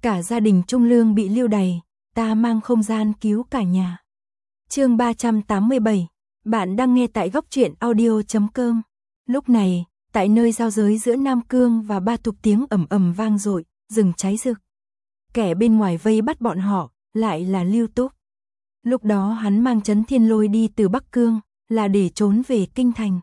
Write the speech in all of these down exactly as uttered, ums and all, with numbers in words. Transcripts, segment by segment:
cả gia đình Trung Lương bị lưu đày, ta mang không gian cứu cả nhà. Chương ba trăm tám mươi bảy, bạn đang nghe tại góc truyện audio chấm com. Lúc này, tại nơi giao giới giữa Nam Cương và Ba Thục tiếng ầm ầm vang dội, rừng cháy rực. Kẻ bên ngoài vây bắt bọn họ, lại là Lưu Túc. Lúc đó hắn mang Trấn Thiên Lôi đi từ Bắc Cương, là để trốn về kinh thành.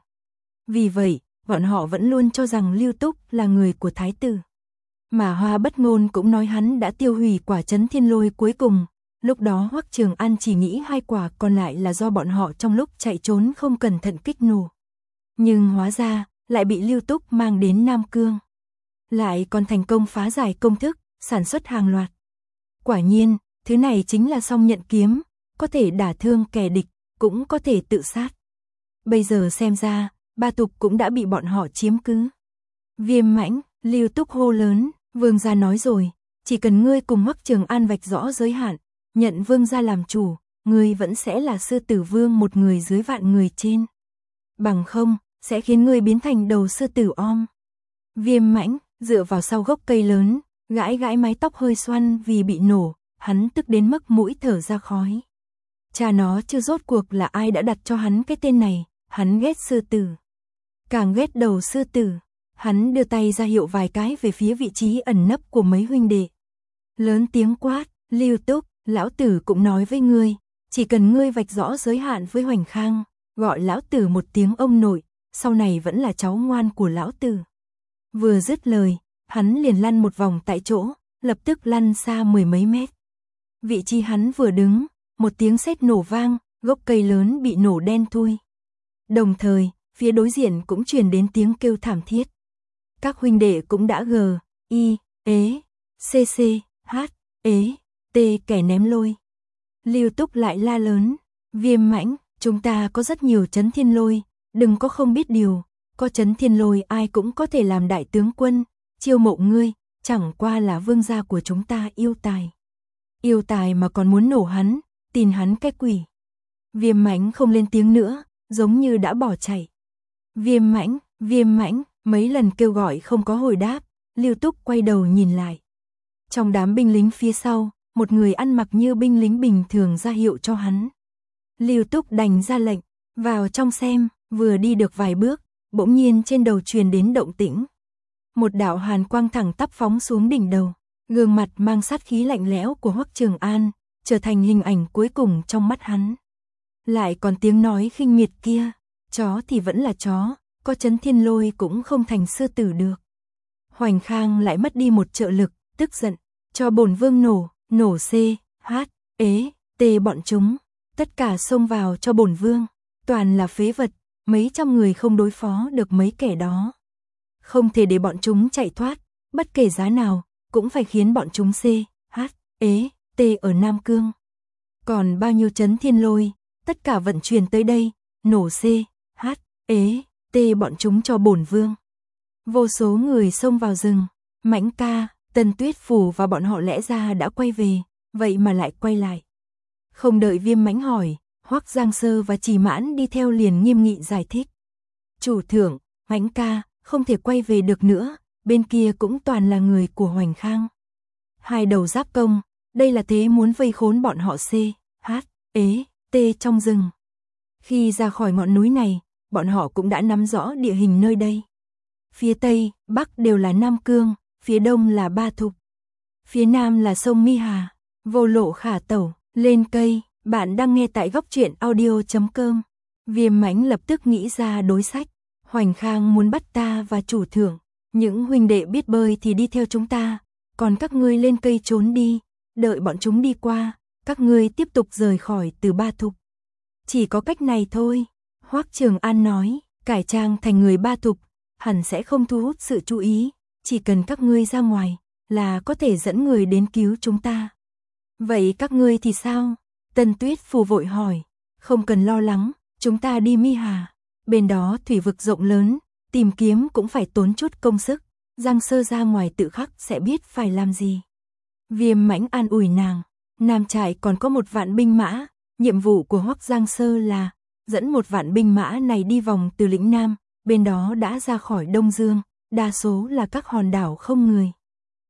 Vì vậy, bọn họ vẫn luôn cho rằng Lưu Túc là người của thái tử. Mà Hoa Bất Ngôn cũng nói hắn đã tiêu hủy quả Trấn Thiên Lôi cuối cùng. Lúc đó Hoắc Trường An chỉ nghĩ hai quả còn lại là do bọn họ trong lúc chạy trốn không cẩn thận kích nổ. Nhưng hóa ra, lại bị Lưu Túc mang đến Nam Cương. Lại còn thành công phá giải công thức, sản xuất hàng loạt. Quả nhiên, thứ này chính là song nhận kiếm, có thể đả thương kẻ địch, cũng có thể tự sát. Bây giờ xem ra, Ba Thục cũng đã bị bọn họ chiếm cứ. Viêm Mãnh, Lưu Túc hô lớn, vương gia nói rồi, chỉ cần ngươi cùng Hoắc Trường An vạch rõ giới hạn, nhận vương gia làm chủ, ngươi vẫn sẽ là sư tử vương một người dưới vạn người trên. Bằng không, sẽ khiến ngươi biến thành đầu sư tử om. Viêm Mãnh, dựa vào sau gốc cây lớn, gãi gãi mái tóc hơi xoăn vì bị nổ, hắn tức đến mức mũi thở ra khói. Cha nó chưa rốt cuộc là ai đã đặt cho hắn cái tên này, hắn ghét sư tử. Càng ghét đầu sư tử, hắn đưa tay ra hiệu vài cái về phía vị trí ẩn nấp của mấy huynh đệ. Lớn tiếng quát, Lưu Túc, lão tử cũng nói với ngươi, chỉ cần ngươi vạch rõ giới hạn với Hoành Khang, gọi lão tử một tiếng ông nội, sau này vẫn là cháu ngoan của lão tử. Vừa dứt lời, hắn liền lăn một vòng tại chỗ, lập tức lăn xa mười mấy mét. Vị trí hắn vừa đứng, một tiếng sét nổ vang, gốc cây lớn bị nổ đen thui. Đồng thời, phía đối diện cũng truyền đến tiếng kêu thảm thiết. Các huynh đệ cũng đã gờ, y, ế, xê xê, hát, ế, tê kẻ ném lôi. Lưu Túc lại la lớn, Viêm Mãnh, chúng ta có rất nhiều Trấn Thiên Lôi, đừng có không biết điều, có Trấn Thiên Lôi ai cũng có thể làm đại tướng quân, chiêu mộ ngươi, chẳng qua là vương gia của chúng ta yêu tài. Yêu tài mà còn muốn nổ hắn, tin hắn cái quỷ. Viêm Mãnh không lên tiếng nữa, giống như đã bỏ chạy. Viêm Mãnh, Viêm Mãnh, mấy lần kêu gọi không có hồi đáp, Lưu Túc quay đầu nhìn lại. Trong đám binh lính phía sau, một người ăn mặc như binh lính bình thường ra hiệu cho hắn. Lưu Túc đành ra lệnh, vào trong xem, vừa đi được vài bước, bỗng nhiên trên đầu truyền đến động tĩnh. Một đạo hàn quang thẳng tắp phóng xuống đỉnh đầu, gương mặt mang sát khí lạnh lẽo của Hoắc Trường An, trở thành hình ảnh cuối cùng trong mắt hắn. Lại còn tiếng nói khinh miệt kia, chó thì vẫn là chó, có Trấn Thiên Lôi cũng không thành sư tử được. Hoành Khang lại mất đi một trợ lực, tức giận, cho bổn vương nổ, nổ c, h, ế, t bọn chúng, tất cả xông vào cho bổn vương, toàn là phế vật, mấy trăm người không đối phó được mấy kẻ đó. Không thể để bọn chúng chạy thoát, bất kể giá nào, cũng phải khiến bọn chúng c, h, ế, t ở Nam Cương. Còn bao nhiêu Trấn Thiên Lôi, tất cả vận chuyển tới đây, nổ c, h, ế, t bọn chúng cho bổn vương. Vô số người xông vào rừng, Mãnh ca, Tần Tuyết Phủ và bọn họ lẽ ra đã quay về, vậy mà lại quay lại. Không đợi Viêm Mãnh hỏi, Hoắc Giang Sơ và Trì Mãn đi theo liền nghiêm nghị giải thích. Chủ thượng, Mãnh ca, không thể quay về được nữa, bên kia cũng toàn là người của Hoành Khang. Hai đầu giáp công, đây là thế muốn vây khốn bọn họ c, h, ế, t trong rừng. Khi ra khỏi ngọn núi này, bọn họ cũng đã nắm rõ địa hình nơi đây. Phía Tây, Bắc đều là Nam Cương, phía Đông là Ba Thục. Phía Nam là sông Mi Hà, vô lộ khả tẩu, lên cây, bạn đang nghe tại góc truyện audio chấm com. Viêm Mãnh lập tức nghĩ ra đối sách, Hoành Khang muốn bắt ta và chủ thượng, những huynh đệ biết bơi thì đi theo chúng ta, còn các ngươi lên cây trốn đi, đợi bọn chúng đi qua, các ngươi tiếp tục rời khỏi từ Ba Thục. Chỉ có cách này thôi, Hoắc Trường An nói, cải trang thành người Ba Thục, hẳn sẽ không thu hút sự chú ý, chỉ cần các ngươi ra ngoài, là có thể dẫn người đến cứu chúng ta. Vậy các ngươi thì sao? Tần Tuyết Phù vội hỏi, không cần lo lắng, chúng ta đi Mi Hà, bên đó thủy vực rộng lớn, tìm kiếm cũng phải tốn chút công sức, Giang Sơ ra ngoài tự khắc sẽ biết phải làm gì. Viêm Mãnh an ủi nàng, Nam Trại còn có một vạn binh mã, nhiệm vụ của Hoắc Giang Sơ là dẫn một vạn binh mã này đi vòng từ lĩnh Nam, bên đó đã ra khỏi Đông Dương, đa số là các hòn đảo không người.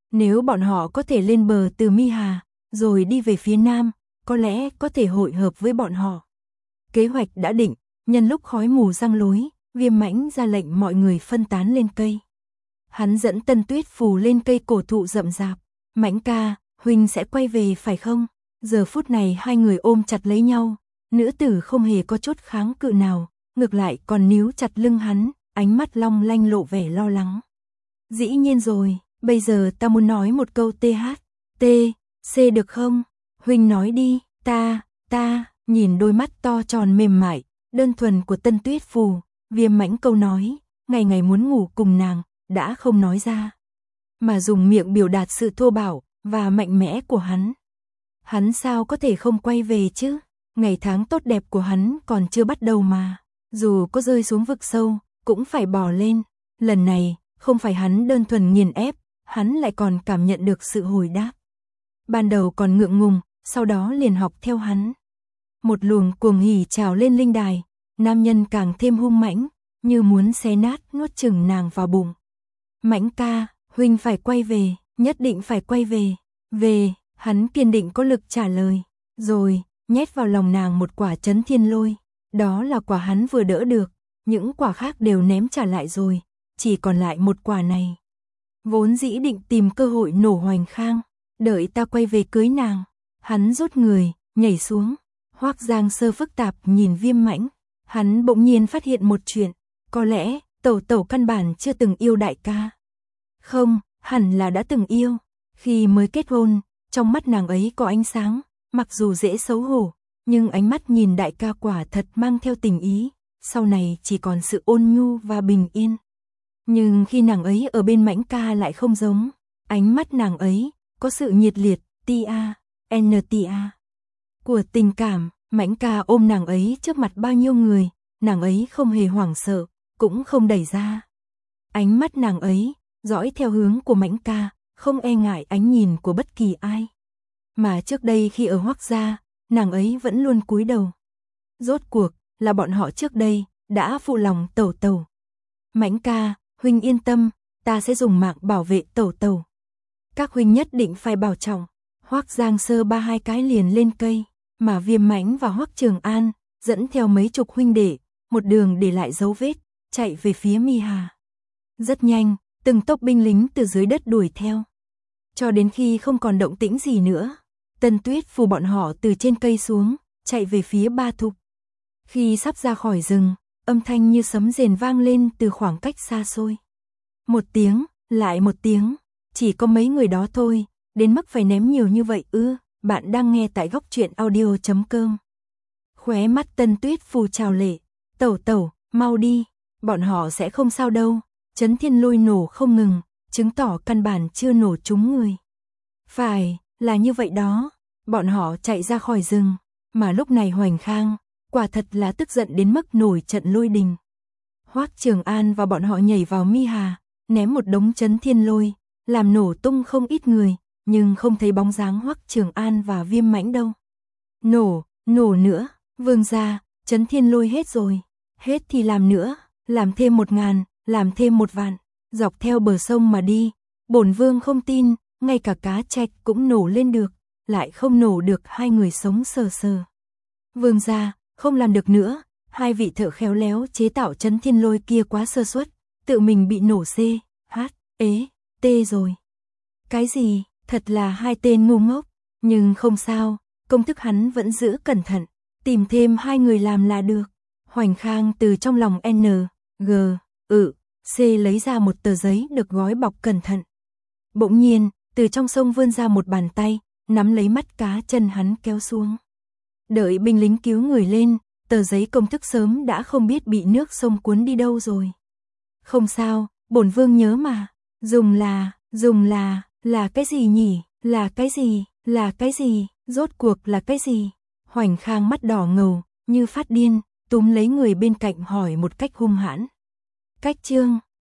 Nếu bọn họ có thể lên bờ từ Mi Hà, rồi đi về phía nam, có lẽ có thể hội hợp với bọn họ. Kế hoạch đã định, nhân lúc khói mù giăng lối, Viêm Mãnh ra lệnh mọi người phân tán lên cây. Hắn dẫn Tân Tuyết Phù lên cây cổ thụ rậm rạp. Mãnh ca, huynh sẽ quay về phải không? Giờ phút này hai người ôm chặt lấy nhau, nữ tử không hề có chút kháng cự nào, ngược lại còn níu chặt lưng hắn, ánh mắt long lanh lộ vẻ lo lắng. Dĩ nhiên rồi, bây giờ ta muốn nói một câu th, t, c được không? Huynh nói đi, ta, ta, nhìn đôi mắt to tròn mềm mại, đơn thuần của Tân Tuyết Phù, Viêm Mãnh câu nói, ngày ngày muốn ngủ cùng nàng, đã không nói ra, mà dùng miệng biểu đạt sự thô bạo và mạnh mẽ của hắn. Hắn sao có thể không quay về chứ? Ngày tháng tốt đẹp của hắn còn chưa bắt đầu mà, dù có rơi xuống vực sâu, cũng phải bò lên. Lần này, không phải hắn đơn thuần nghiền ép, hắn lại còn cảm nhận được sự hồi đáp. Ban đầu còn ngượng ngùng, sau đó liền học theo hắn. Một luồng cuồng hỉ trào lên linh đài, nam nhân càng thêm hung mãnh, như muốn xé nát nuốt chửng nàng vào bụng. Mãnh ca, huynh phải quay về, nhất định phải quay về. Về, hắn kiên định có lực trả lời. Rồi, nhét vào lòng nàng một quả Chấn Thiên Lôi. Đó là quả hắn vừa đỡ được, những quả khác đều ném trả lại rồi, chỉ còn lại một quả này. Vốn dĩ định tìm cơ hội nổ Hoành Khang, đợi ta quay về cưới nàng. Hắn rút người, nhảy xuống. Hoắc Giang Sơ phức tạp nhìn Viêm Mãnh, hắn bỗng nhiên phát hiện một chuyện, có lẽ Tẩu Tẩu căn bản chưa từng yêu đại ca. Không, hẳn là đã từng yêu, khi mới kết hôn, trong mắt nàng ấy có ánh sáng, mặc dù dễ xấu hổ, nhưng ánh mắt nhìn đại ca quả thật mang theo tình ý, sau này chỉ còn sự ôn nhu và bình yên. Nhưng khi nàng ấy ở bên Mãnh ca lại không giống, ánh mắt nàng ấy có sự nhiệt liệt, tia, ntia của tình cảm. Mãnh ca ôm nàng ấy trước mặt bao nhiêu người, nàng ấy không hề hoảng sợ, cũng không đẩy ra. Ánh mắt nàng ấy dõi theo hướng của Mãnh ca, không e ngại ánh nhìn của bất kỳ ai. Mà trước đây khi ở Hoắc gia, nàng ấy vẫn luôn cúi đầu. Rốt cuộc là bọn họ trước đây đã phụ lòng Tẩu Tẩu. Mãnh ca, huynh yên tâm, ta sẽ dùng mạng bảo vệ Tẩu Tẩu. Các huynh nhất định phải bảo trọng. Hoắc Giang Sơ ba hai cái liền lên cây, mà Viêm Mãnh và Hoắc Trường An dẫn theo mấy chục huynh đệ, một đường để lại dấu vết, chạy về phía Mi Hà. Rất nhanh, từng tốp binh lính từ dưới đất đuổi theo. Cho đến khi không còn động tĩnh gì nữa, Tân Tuyết Phù bọn họ từ trên cây xuống, chạy về phía Ba Thục. Khi sắp ra khỏi rừng, âm thanh như sấm rền vang lên từ khoảng cách xa xôi. Một tiếng, lại một tiếng, chỉ có mấy người đó thôi, đến mức phải ném nhiều như vậy ư? Bạn đang nghe tại góc truyện audio chấm com. Khóe mắt Tân Tuyết Phù trào lệ, Tẩu Tẩu, mau đi, bọn họ sẽ không sao đâu. Chấn Thiên Lôi nổ không ngừng, chứng tỏ căn bản chưa nổ trúng người. Phải, là như vậy đó. Bọn họ chạy ra khỏi rừng, mà lúc này Hoành Khang quả thật là tức giận đến mức nổi trận lôi đình. Hoắc Trường An và bọn họ nhảy vào Mi Hà, ném một đống Chấn Thiên Lôi, làm nổ tung không ít người, nhưng không thấy bóng dáng Hoắc Trường An và Viêm Mãnh đâu. Nổ, nổ nữa, vương gia, Chấn Thiên Lôi hết rồi, hết thì làm nữa, làm thêm một ngàn, làm thêm một vạn, dọc theo bờ sông mà đi. Bổn vương không tin, ngay cả cá trạch cũng nổ lên được, lại không nổ được hai người sống sờ sờ. Vương gia, không làm được nữa, hai vị thợ khéo léo chế tạo Chấn Thiên Lôi kia quá sơ suất, tự mình bị nổ c, h, ế, t rồi. Cái gì, thật là hai tên ngu ngốc, nhưng không sao, công thức hắn vẫn giữ cẩn thận, tìm thêm hai người làm là được. Hoành Khang từ trong lòng N, G, ừ, C lấy ra một tờ giấy được gói bọc cẩn thận. Bỗng nhiên, từ trong sông vươn ra một bàn tay, nắm lấy mắt cá chân hắn kéo xuống. Đợi binh lính cứu người lên, tờ giấy công thức sớm đã không biết bị nước sông cuốn đi đâu rồi. Không sao, bổn vương nhớ mà, dùng là, dùng là, là cái gì nhỉ, là cái gì, là cái gì, rốt cuộc là cái gì? Hoành Khang mắt đỏ ngầu, như phát điên, túm lấy người bên cạnh hỏi một cách hung hãn. Cách chương